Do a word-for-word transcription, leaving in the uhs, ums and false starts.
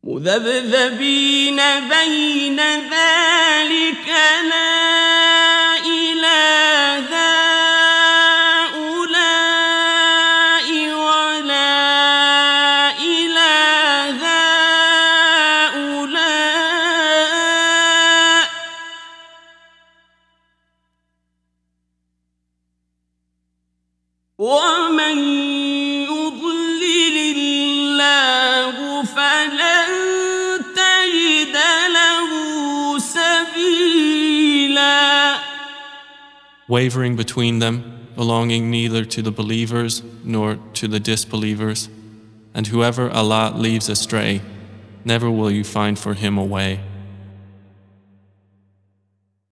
مذبذبين بين ذلك لا إلى هؤلاء ولا إلى هؤلاء ومن يضلل الله فلن تجد له سبيلا. Wavering between them, belonging neither to the believers nor to the disbelievers, and whoever Allah leaves astray, never will you find for him a way.